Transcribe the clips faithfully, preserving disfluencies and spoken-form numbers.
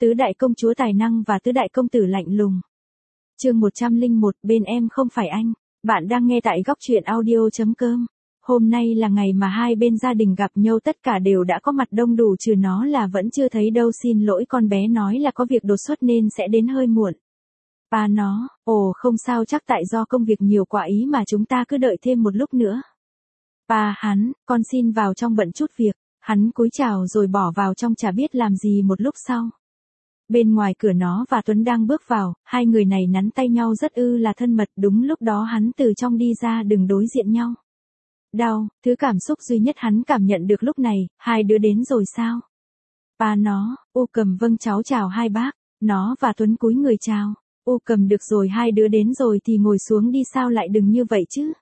Tứ đại công chúa tài năng và tứ đại công tử lạnh lùng. Chương một trăm lẻ một, bên em không phải anh. Bạn đang nghe tại góc truyện audio chấm com. Hôm nay là ngày mà hai bên gia đình gặp nhau, tất cả đều đã có mặt đông đủ, trừ nó là vẫn chưa thấy đâu. Xin lỗi, con bé nói là có việc đột xuất nên sẽ đến hơi muộn. Ba nó, ồ không sao, chắc tại do công việc nhiều quá ý mà chúng ta cứ đợi thêm một lúc nữa. Ba hắn, con xin vào trong bận chút việc. Hắn cúi chào rồi bỏ vào trong, chả biết làm gì một lúc sau. Bên ngoài cửa nó và Tuấn đang bước vào, hai người này nắn tay nhau rất ư là thân mật. Đúng lúc đó hắn từ trong đi ra, đừng đối diện nhau. Đau, thứ cảm xúc duy nhất hắn cảm nhận được lúc này. Hai đứa đến rồi sao? Ba nó, U Cầm vâng cháu chào hai bác. Nó và Tuấn cúi người chào. U Cầm được rồi, hai đứa đến rồi thì ngồi xuống đi, sao lại đừng như vậy chứ?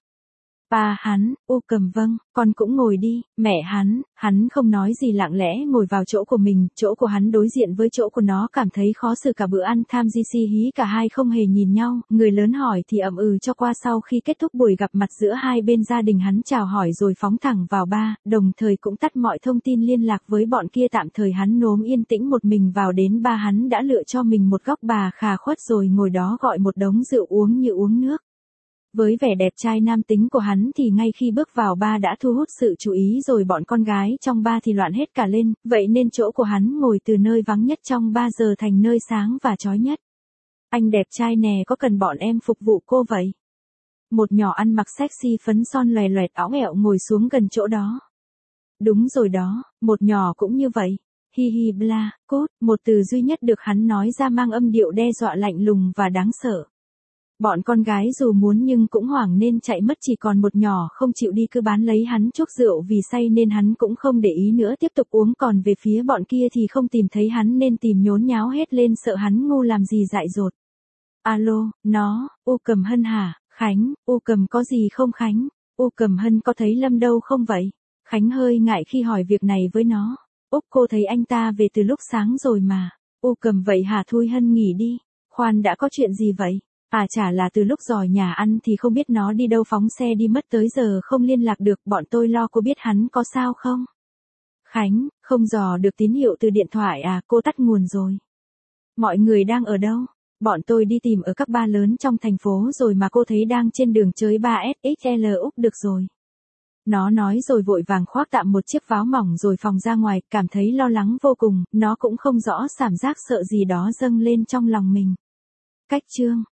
Ba hắn, U Cầm vâng, con cũng ngồi đi. Mẹ hắn, hắn không nói gì, lặng lẽ ngồi vào chỗ của mình. Chỗ của hắn đối diện với chỗ của nó, cảm thấy khó xử cả bữa ăn. Tham di si hí, cả hai không hề nhìn nhau. Người lớn hỏi thì ậm ừ cho qua. Sau khi kết thúc buổi gặp mặt giữa hai bên gia đình, hắn chào hỏi rồi phóng thẳng vào ba, đồng thời cũng tắt mọi thông tin liên lạc với bọn kia. Tạm thời hắn nốm yên tĩnh một mình vào đến ba. Hắn đã lựa cho mình một góc bà khà khuất rồi ngồi đó gọi một đống rượu uống như uống nước. Với vẻ đẹp trai nam tính của hắn thì ngay khi bước vào ba đã thu hút sự chú ý rồi. Bọn con gái trong ba thì loạn hết cả lên, vậy nên chỗ của hắn ngồi từ nơi vắng nhất trong ba giờ thành nơi sáng và chói nhất. Anh đẹp trai nè, có cần bọn em phục vụ cô vậy? Một nhỏ ăn mặc sexy, phấn son loè loẹt, óng ẹo ngồi xuống gần chỗ đó. Đúng rồi đó, một nhỏ cũng như vậy. Hi hi bla, cốt, một từ duy nhất được hắn nói ra mang âm điệu đe dọa, lạnh lùng và đáng sợ. Bọn con gái dù muốn nhưng cũng hoảng nên chạy mất, chỉ còn một nhỏ không chịu đi, cứ bán lấy hắn chuốc rượu. Vì say nên hắn cũng không để ý nữa, tiếp tục uống. Còn về phía bọn kia thì không tìm thấy hắn nên tìm nhốn nháo hết lên, sợ hắn ngu làm gì dại dột. Alo, nó, U Cầm Hân hả? Khánh, U Cầm có gì không Khánh? U Cầm Hân có thấy Lâm đâu không vậy? Khánh hơi ngại khi hỏi việc này với nó. Úc, cô thấy anh ta về từ lúc sáng rồi mà. U Cầm vậy hả, thôi Hân nghỉ đi. Khoan đã, có chuyện gì vậy? À chả là từ lúc dòi nhà ăn thì không biết nó đi đâu, phóng xe đi mất tới giờ không liên lạc được, bọn tôi lo, cô biết hắn có sao không? Khánh, không dò được tín hiệu từ điện thoại à, cô tắt nguồn rồi. Mọi người đang ở đâu? Bọn tôi đi tìm ở các bar lớn trong thành phố rồi mà, cô thấy đang trên đường chơi ba S X L. Úc được rồi. Nó nói rồi vội vàng khoác tạm một chiếc váo mỏng rồi phòng ra ngoài, cảm thấy lo lắng vô cùng. Nó cũng không rõ, cảm giác sợ gì đó dâng lên trong lòng mình. Cách chương